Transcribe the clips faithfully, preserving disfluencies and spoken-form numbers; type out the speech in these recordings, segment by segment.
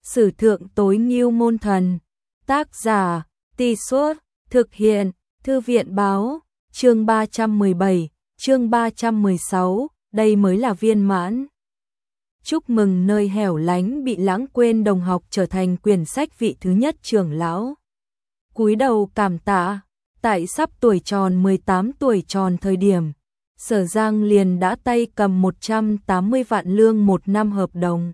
Sử thượng tối ngưu môn thần. Tác giả, Tì Suốt, thực hiện, Thư viện báo, chương ba trăm mười bảy, chương ba trăm mười sáu, đây mới là viên mãn. Chúc mừng nơi hẻo lánh bị lãng quên đồng học trở thành quyển sách vị thứ nhất trưởng lão. Cúi đầu cảm tạ, tại sắp tuổi tròn mười tám tuổi tròn thời điểm, Sở Giang liền đã tay cầm một trăm tám mươi vạn lương một năm hợp đồng.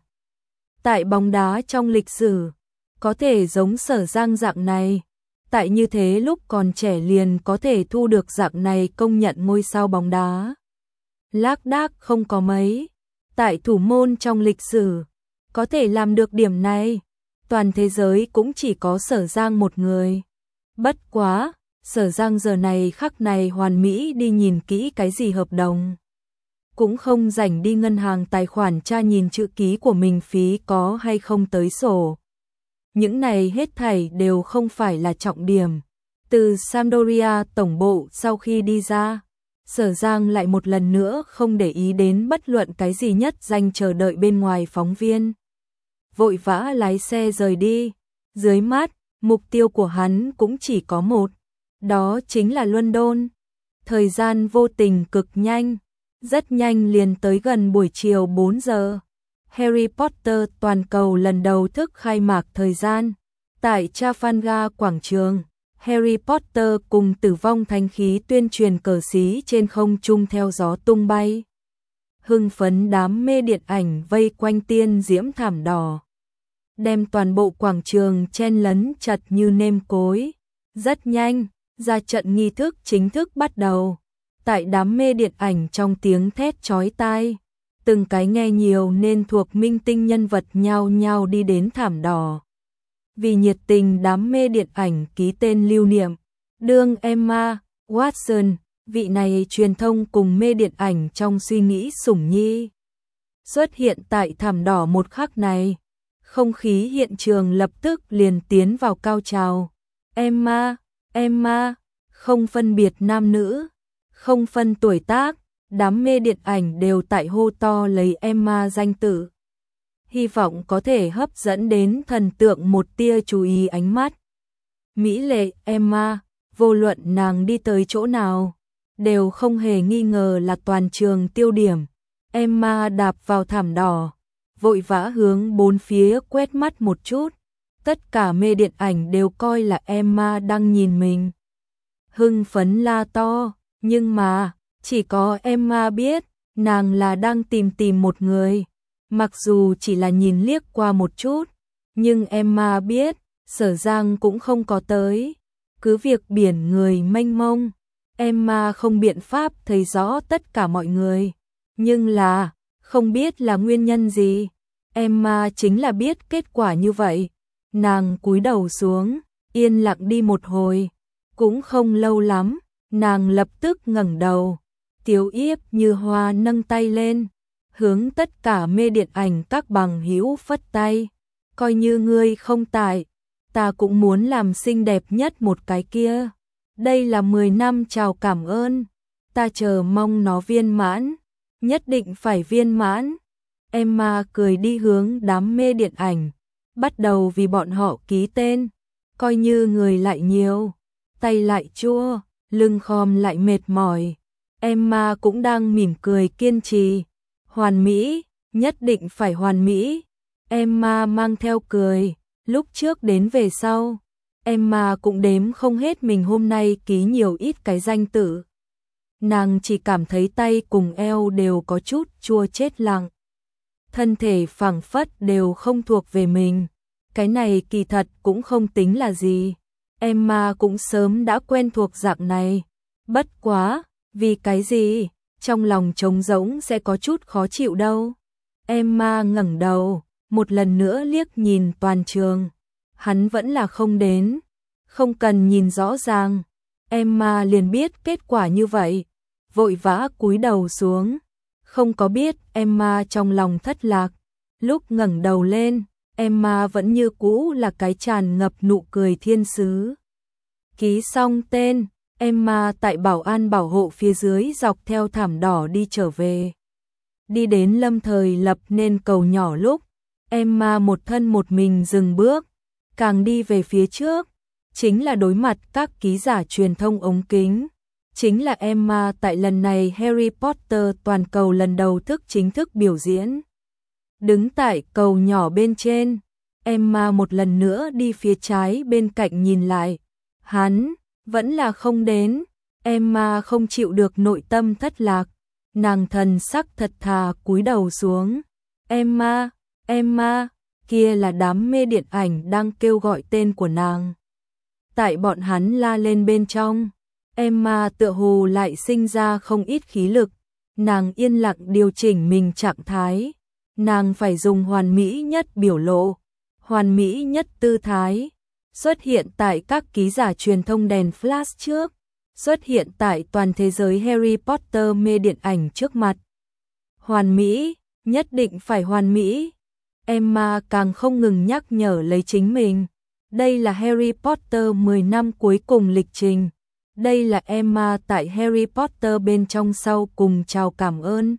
Tại bóng đá trong lịch sử, có thể giống Sở Giang dạng này, tại như thế lúc còn trẻ liền có thể thu được dạng này công nhận ngôi sao bóng đá. Lác đác không có mấy, tại thủ môn trong lịch sử, có thể làm được điểm này, toàn thế giới cũng chỉ có Sở Giang một người. Bất quá, Sở Giang giờ này khắc này hoàn mỹ đi nhìn kỹ cái gì hợp đồng. Cũng không rảnh đi ngân hàng tài khoản tra nhìn chữ ký của mình phí có hay không tới sổ. Những này hết thảy đều không phải là trọng điểm. Từ Sampdoria tổng bộ sau khi đi ra, Sở Giang lại một lần nữa không để ý đến bất luận cái gì nhất danh chờ đợi bên ngoài phóng viên. Vội vã lái xe rời đi, dưới mắt, mục tiêu của hắn cũng chỉ có một, đó chính là London. Thời gian vô tình cực nhanh, rất nhanh liền tới gần buổi chiều bốn giờ. Harry Potter toàn cầu lần đầu thức khai mạc thời gian. Tại Trafalgar quảng trường, Harry Potter cùng Tử Vong Thánh Khí tuyên truyền cờ xí trên không trung theo gió tung bay. Hưng phấn đám mê điện ảnh vây quanh tiên diễm thảm đỏ, đem toàn bộ quảng trường chen lấn chật như nêm cối. Rất nhanh, ra trận nghi thức chính thức bắt đầu. Tại đám mê điện ảnh trong tiếng thét chói tai, từng cái nghe nhiều nên thuộc minh tinh nhân vật nhao nhao đi đến thảm đỏ. Vì nhiệt tình đám mê điện ảnh ký tên lưu niệm, đương Emma Watson, vị này truyền thông cùng mê điện ảnh trong suy nghĩ sủng nhi. Xuất hiện tại thảm đỏ một khắc này, không khí hiện trường lập tức liền tiến vào cao trào. Emma, Emma, không phân biệt nam nữ, không phân tuổi tác, đám mê điện ảnh đều tại hô to lấy Emma danh tự. Hy vọng có thể hấp dẫn đến thần tượng một tia chú ý ánh mắt. Mỹ lệ Emma, vô luận nàng đi tới chỗ nào, đều không hề nghi ngờ là toàn trường tiêu điểm. Emma đạp vào thảm đỏ, vội vã hướng bốn phía quét mắt một chút. Tất cả mê điện ảnh đều coi là Emma đang nhìn mình. Hưng phấn la to, nhưng mà, chỉ có Emma biết, nàng là đang tìm tìm một người. Mặc dù chỉ là nhìn liếc qua một chút, nhưng Emma biết, Sở Giang cũng không có tới. Cứ việc biển người mênh mông, Emma không biện pháp thấy rõ tất cả mọi người. Nhưng là, không biết là nguyên nhân gì, Emma chính là biết kết quả như vậy. Nàng cúi đầu xuống, yên lặng đi một hồi, cũng không lâu lắm, nàng lập tức ngẩng đầu, tiếu yếp như hoa nâng tay lên, hướng tất cả mê điện ảnh các bằng hữu phất tay, coi như ngươi không tại, ta cũng muốn làm xinh đẹp nhất một cái kia. Đây là mười năm chào cảm ơn, ta chờ mong nó viên mãn, nhất định phải viên mãn. Emma cười đi hướng đám mê điện ảnh, bắt đầu vì bọn họ ký tên, coi như người lại nhiều, tay lại chua, lưng khom lại mệt mỏi. Emma cũng đang mỉm cười kiên trì. Hoàn mỹ, nhất định phải hoàn mỹ. Emma mang theo cười, lúc trước đến về sau, Emma cũng đếm không hết mình hôm nay ký nhiều ít cái danh tự. Nàng chỉ cảm thấy tay cùng eo đều có chút chua chết lặng. Thân thể phảng phất đều không thuộc về mình. Cái này kỳ thật cũng không tính là gì. Emma cũng sớm đã quen thuộc dạng này. Bất quá, vì cái gì, trong lòng trống rỗng sẽ có chút khó chịu đâu. Emma ngẩng đầu, một lần nữa liếc nhìn toàn trường. Hắn vẫn là không đến. Không cần nhìn rõ ràng, Emma liền biết kết quả như vậy. Vội vã cúi đầu xuống. Không có biết Emma trong lòng thất lạc. Lúc ngẩng đầu lên, Emma vẫn như cũ là cái tràn ngập nụ cười thiên sứ. Ký xong tên, Emma tại bảo an bảo hộ phía dưới dọc theo thảm đỏ đi trở về. Đi đến lâm thời lập nên cầu nhỏ lúc, Emma một thân một mình dừng bước, càng đi về phía trước, chính là đối mặt các ký giả truyền thông ống kính. Chính là Emma tại lần này Harry Potter toàn cầu lần đầu thức chính thức biểu diễn. Đứng tại cầu nhỏ bên trên, Emma một lần nữa đi phía trái bên cạnh nhìn lại. Hắn vẫn là không đến. Emma không chịu được nội tâm thất lạc. Nàng thần sắc thật thà cúi đầu xuống. Emma, Emma, kia là đám mê điện ảnh đang kêu gọi tên của nàng. Tại bọn hắn la lên bên trong, Emma tựa hồ lại sinh ra không ít khí lực. Nàng yên lặng điều chỉnh mình trạng thái. Nàng phải dùng hoàn mỹ nhất biểu lộ, hoàn mỹ nhất tư thái, xuất hiện tại các ký giả truyền thông đèn flash trước, xuất hiện tại toàn thế giới Harry Potter mê điện ảnh trước mặt. Hoàn mỹ, nhất định phải hoàn mỹ. Emma càng không ngừng nhắc nhở lấy chính mình. Đây là Harry Potter mười năm cuối cùng lịch trình. Đây là Emma tại Harry Potter bên trong sau cùng chào cảm ơn.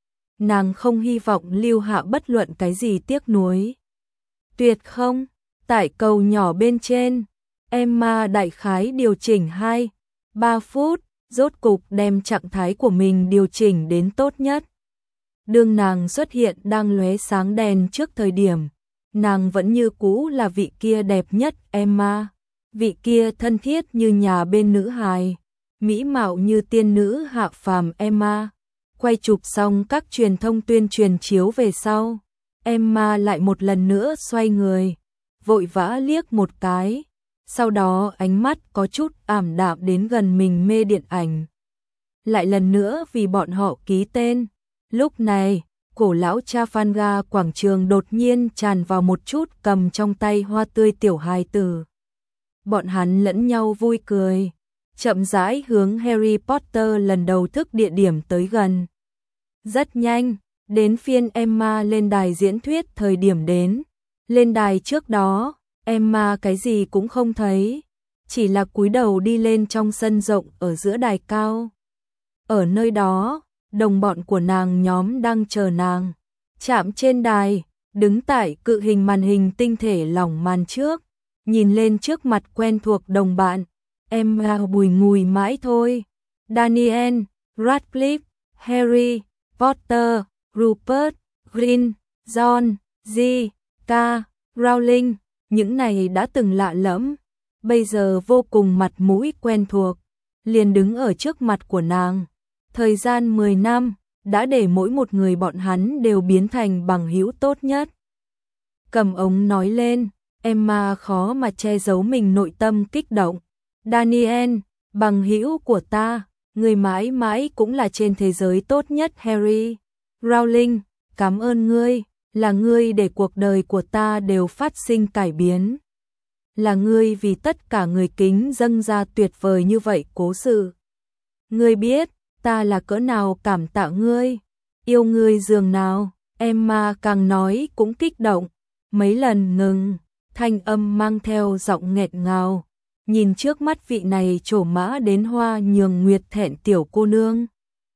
Nàng không hy vọng lưu hạ bất luận cái gì tiếc nuối. Tuyệt không, tại cầu nhỏ bên trên, Emma đại khái điều chỉnh hai, ba phút, rốt cục đem trạng thái của mình điều chỉnh đến tốt nhất. Đương nàng xuất hiện đang lóe sáng đèn trước thời điểm, nàng vẫn như cũ là vị kia đẹp nhất Emma, vị kia thân thiết như nhà bên nữ hài, mỹ mạo như tiên nữ hạ phàm Emma. Quay chụp xong các truyền thông tuyên truyền chiếu về sau, Emma lại một lần nữa xoay người, vội vã liếc một cái, sau đó ánh mắt có chút ảm đạm đến gần mình mê điện ảnh. Lại lần nữa vì bọn họ ký tên. Lúc này, cổ lão Trafalgar quảng trường đột nhiên tràn vào một chút cầm trong tay hoa tươi tiểu hài tử. Bọn hắn lẫn nhau vui cười, chậm rãi hướng Harry Potter lần đầu thức địa điểm tới gần. Rất nhanh, đến phiên Emma lên đài diễn thuyết thời điểm đến. Lên đài trước đó, Emma cái gì cũng không thấy, chỉ là cúi đầu đi lên trong sân rộng ở giữa đài cao. Ở nơi đó, đồng bọn của nàng nhóm đang chờ nàng. Chạm trên đài, đứng tại cự hình màn hình tinh thể lỏng màn trước, nhìn lên trước mặt quen thuộc đồng bạn. Emma bùi ngùi mãi thôi. Daniel Radcliffe, Harry Potter, Rupert Grint, John G. K. Rowling, những này đã từng lạ lẫm, bây giờ vô cùng mặt mũi quen thuộc, liền đứng ở trước mặt của nàng. Thời gian mười năm đã để mỗi một người bọn hắn đều biến thành bằng hữu tốt nhất. Cầm ống nói lên, Emma khó mà che giấu mình nội tâm kích động. Daniel, bằng hữu của ta, người mãi mãi cũng là trên thế giới tốt nhất Harry. Rowling, cảm ơn ngươi, là ngươi để cuộc đời của ta đều phát sinh cải biến. Là ngươi vì tất cả người kính dâng ra tuyệt vời như vậy cố sự. Ngươi biết, ta là cỡ nào cảm tạ ngươi, yêu ngươi dường nào. Emma càng nói cũng kích động, mấy lần ngừng, thanh âm mang theo giọng nghẹt ngào. Nhìn trước mắt vị này trổ mã đến hoa nhường nguyệt thẹn tiểu cô nương.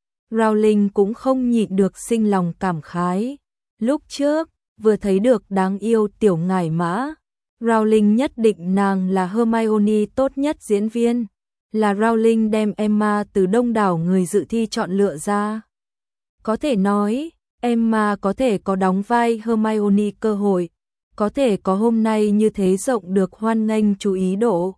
Rowling cũng không nhịn được sinh lòng cảm khái. Lúc trước, vừa thấy được đáng yêu tiểu ngải mã, Rowling nhất định nàng là Hermione tốt nhất diễn viên. Là Rowling đem Emma từ đông đảo người dự thi chọn lựa ra. Có thể nói, Emma có thể có đóng vai Hermione cơ hội, có thể có hôm nay như thế rộng được hoan nghênh chú ý độ.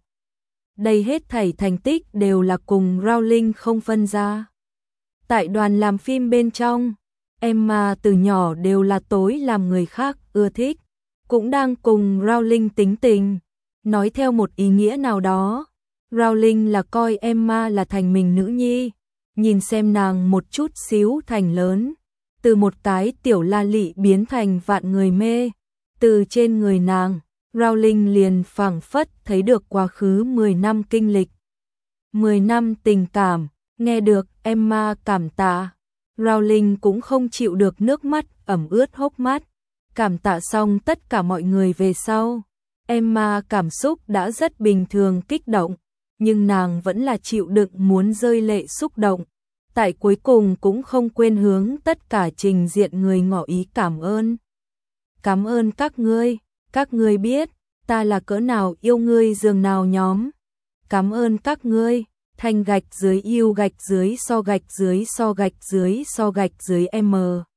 Đây hết thảy thành tích đều là cùng Rowling không phân ra. Tại đoàn làm phim bên trong, Emma từ nhỏ đều là tối làm người khác ưa thích, cũng đang cùng Rowling tính tình. Nói theo một ý nghĩa nào đó, Rowling là coi Emma là thành mình nữ nhi, nhìn xem nàng một chút xíu thành lớn, từ một cái tiểu la lị biến thành vạn người mê, từ trên người nàng, Rowling liền phảng phất thấy được quá khứ mười năm kinh lịch. mười năm tình cảm, nghe được Emma cảm tạ, Rowling cũng không chịu được nước mắt ẩm ướt hốc mắt. Cảm tạ xong tất cả mọi người về sau, Emma cảm xúc đã rất bình thường kích động, nhưng nàng vẫn là chịu đựng muốn rơi lệ xúc động. Tại cuối cùng cũng không quên hướng tất cả trình diện người ngỏ ý cảm ơn. Cảm ơn các ngươi, các ngươi biết, ta là cỡ nào yêu ngươi giường nào nhóm. Cảm ơn các ngươi, thanh gạch dưới yêu gạch dưới so gạch dưới so gạch dưới so gạch dưới M.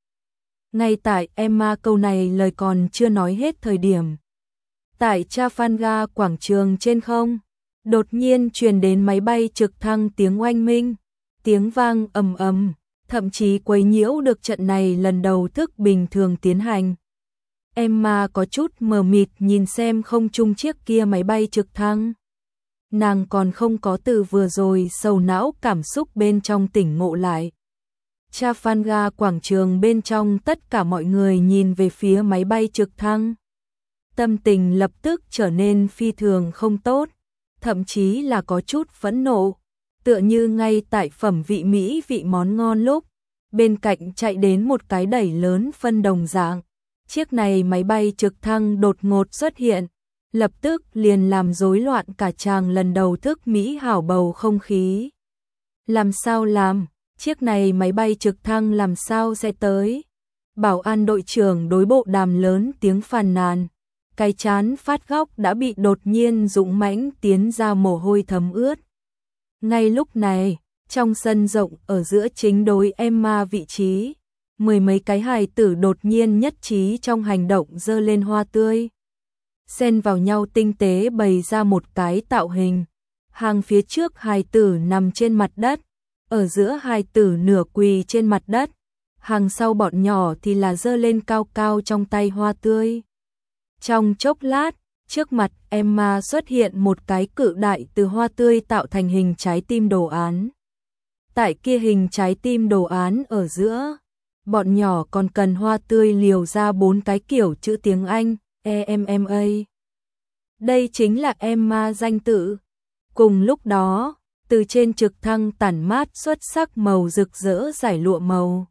Ngay tại Emma câu này lời còn chưa nói hết thời điểm. Tại Trafalgar quảng trường trên không, đột nhiên truyền đến máy bay trực thăng tiếng oanh minh, tiếng vang ầm ầm, thậm chí quấy nhiễu được trận này lần đầu thức bình thường tiến hành. Emma có chút mờ mịt nhìn xem không trung chiếc kia máy bay trực thăng. Nàng còn không có từ vừa rồi sầu não cảm xúc bên trong tỉnh ngộ lại. Trafalgar quảng trường bên trong tất cả mọi người nhìn về phía máy bay trực thăng. Tâm tình lập tức trở nên phi thường không tốt, thậm chí là có chút phẫn nộ, tựa như ngay tại phẩm vị Mỹ vị món ngon lúc, bên cạnh chạy đến một cái đẩy lớn phân đồng dạng. Chiếc này máy bay trực thăng đột ngột xuất hiện, lập tức liền làm rối loạn cả tràng lần đầu thức Mỹ hảo bầu không khí. Làm sao làm? Chiếc này máy bay trực thăng làm sao sẽ tới? Bảo an đội trưởng đối bộ đàm lớn tiếng phàn nàn. Cái chán phát góc đã bị đột nhiên dũng mãnh tiến ra mồ hôi thấm ướt. Ngay lúc này, trong sân rộng ở giữa chính đối Emma vị trí, mười mấy cái hài tử đột nhiên nhất trí trong hành động giơ lên hoa tươi. Xen vào nhau tinh tế bày ra một cái tạo hình. Hàng phía trước hài tử nằm trên mặt đất, ở giữa hài tử nửa quỳ trên mặt đất, hàng sau bọn nhỏ thì là giơ lên cao cao trong tay hoa tươi. Trong chốc lát, trước mặt Emma xuất hiện một cái cự đại từ hoa tươi tạo thành hình trái tim đồ án. Tại kia hình trái tim đồ án ở giữa, bọn nhỏ còn cần hoa tươi liều ra bốn cái kiểu chữ tiếng Anh, E M M A. Đây chính là Emma danh tự. Cùng lúc đó, từ trên trực thăng tản mát xuất sắc màu rực rỡ giải lụa màu.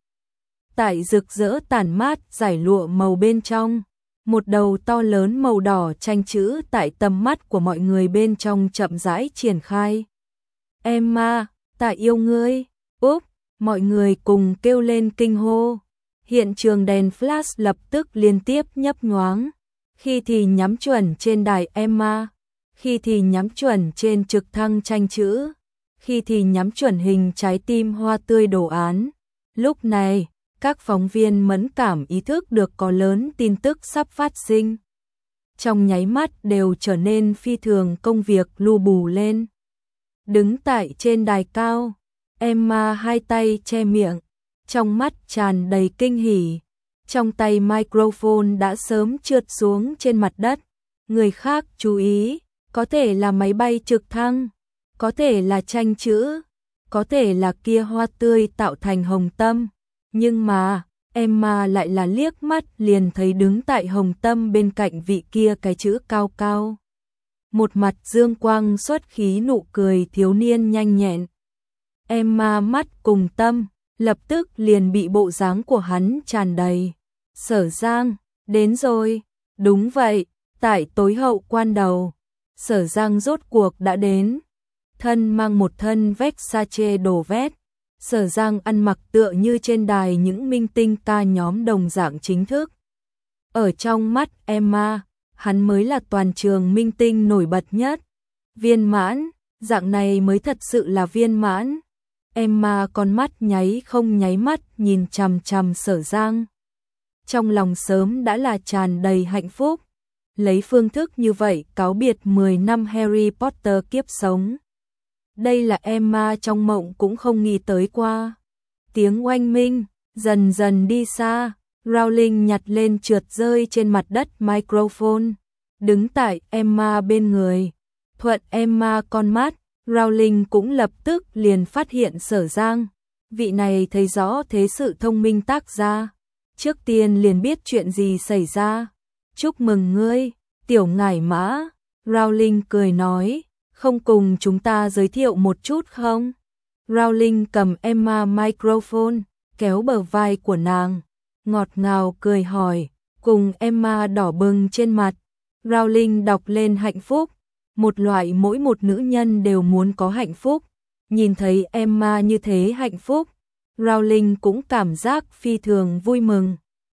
Tại rực rỡ tản mát giải lụa màu bên trong, một đầu to lớn màu đỏ tranh chữ tại tầm mắt của mọi người bên trong chậm rãi triển khai. Emma, ta yêu ngươi. Úp, mọi người cùng kêu lên kinh hô. Hiện trường đèn flash lập tức liên tiếp nhấp nhoáng. Khi thì nhắm chuẩn trên đài Emma, khi thì nhắm chuẩn trên trực thăng tranh chữ, khi thì nhắm chuẩn hình trái tim hoa tươi đồ án. Lúc này, các phóng viên mẫn cảm ý thức được có lớn tin tức sắp phát sinh. Trong nháy mắt đều trở nên phi thường công việc lu bù lên. Đứng tại trên đài cao, Emma hai tay che miệng, trong mắt tràn đầy kinh hỉ. Trong tay microphone đã sớm trượt xuống trên mặt đất. Người khác chú ý, có thể là máy bay trực thăng, có thể là tranh chữ, có thể là kia hoa tươi tạo thành hồng tâm. Nhưng mà, Emma lại là liếc mắt liền thấy đứng tại hồng tâm bên cạnh vị kia cái chữ cao cao. Một mặt dương quang xuất khí nụ cười thiếu niên nhanh nhẹn. Emma mắt cùng tâm, lập tức liền bị bộ dáng của hắn tràn đầy. Sở Giang, đến rồi. Đúng vậy, tại tối hậu quan đầu, Sở Giang rốt cuộc đã đến. Thân mang một thân Versace đồ vét. Sở Giang ăn mặc tựa như trên đài những minh tinh ca nhóm đồng dạng chính thức. Ở trong mắt Emma, hắn mới là toàn trường minh tinh nổi bật nhất. Viên mãn, dạng này mới thật sự là viên mãn. Emma con mắt nháy không nháy mắt nhìn chằm chằm Sở Giang. Trong lòng sớm đã là tràn đầy hạnh phúc. Lấy phương thức như vậy cáo biệt mười năm Harry Potter kiếp sống. Đây là Emma trong mộng cũng không nghĩ tới qua. Tiếng oanh minh dần dần đi xa. Rowling nhặt lên trượt rơi trên mặt đất microphone, đứng tại Emma bên người. Thuận Emma con mắt, Rowling cũng lập tức liền phát hiện Sở Giang. Vị này thấy rõ thế sự thông minh tác gia. Trước tiên liền biết chuyện gì xảy ra. Chúc mừng ngươi, tiểu ngải mã. Rowling cười nói, không cùng chúng ta giới thiệu một chút không? Rowling cầm Emma microphone, kéo bờ vai của nàng, ngọt ngào cười hỏi, cùng Emma đỏ bừng trên mặt. Rowling đọc lên hạnh phúc, một loại mỗi một nữ nhân đều muốn có hạnh phúc. Nhìn thấy Emma như thế hạnh phúc, Rowling cũng cảm giác phi thường vui mừng.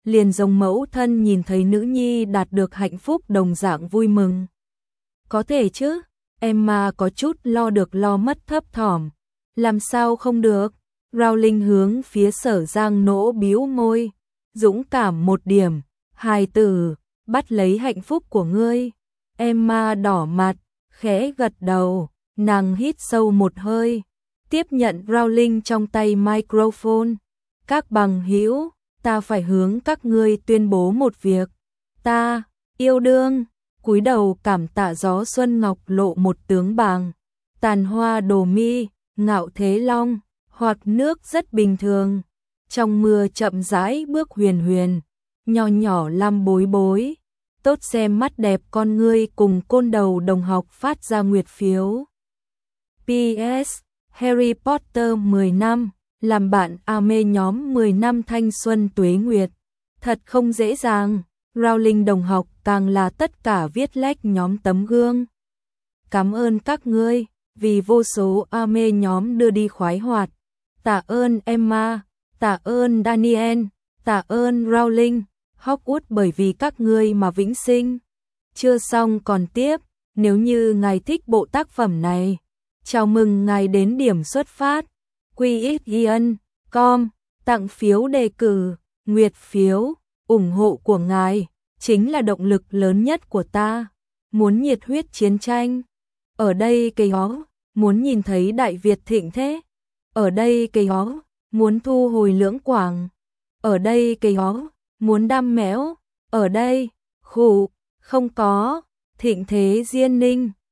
liền giống mẫu thân nhìn thấy nữ nhi đạt được hạnh phúc đồng dạng vui mừng. Có thể chứ, Emma có chút lo được lo mất thấp thỏm. Làm sao không được? Rowling hướng phía Sở Giang nỗ bĩu môi. Dũng cảm một điểm, hài tử, bắt lấy hạnh phúc của ngươi. Emma đỏ mặt, khẽ gật đầu, nàng hít sâu một hơi, tiếp nhận Rowling trong tay microphone. Các bằng hữu, ta phải hướng các ngươi tuyên bố một việc. Ta, yêu đương, cúi đầu cảm tạ gió xuân ngọc lộ một tướng bàng. Tàn hoa đồ mi, ngạo thế long, hoặc nước rất bình thường. Trong mưa chậm rãi bước huyền huyền, nhỏ nhỏ làm bối bối. Tốt xem mắt đẹp con ngươi cùng côn đầu đồng học phát ra nguyệt phiếu. pê ét Harry Potter mười năm, làm bạn a mê nhóm mười năm thanh xuân tuế nguyệt. Thật không dễ dàng, Rowling đồng học càng là tất cả viết lách nhóm tấm gương. Cảm ơn các ngươi, vì vô số a mê nhóm đưa đi khoái hoạt. Tạ ơn Emma, tạ ơn Daniel, tạ ơn Rowling, Hogwarts bởi vì các ngươi mà vĩnh sinh. Chưa xong còn tiếp, nếu như ngài thích bộ tác phẩm này, chào mừng ngài đến điểm xuất phát. Quiz chấm com, tặng phiếu đề cử, nguyệt phiếu, ủng hộ của ngài chính là động lực lớn nhất của ta. Muốn nhiệt huyết chiến tranh, ở đây cây hó, muốn nhìn thấy Đại Việt thịnh thế, ở đây cây hó, muốn thu hồi Lưỡng Quảng, ở đây cây hó, muốn đam mẽo, ở đây, khủ, không có, thịnh thế Diên Ninh.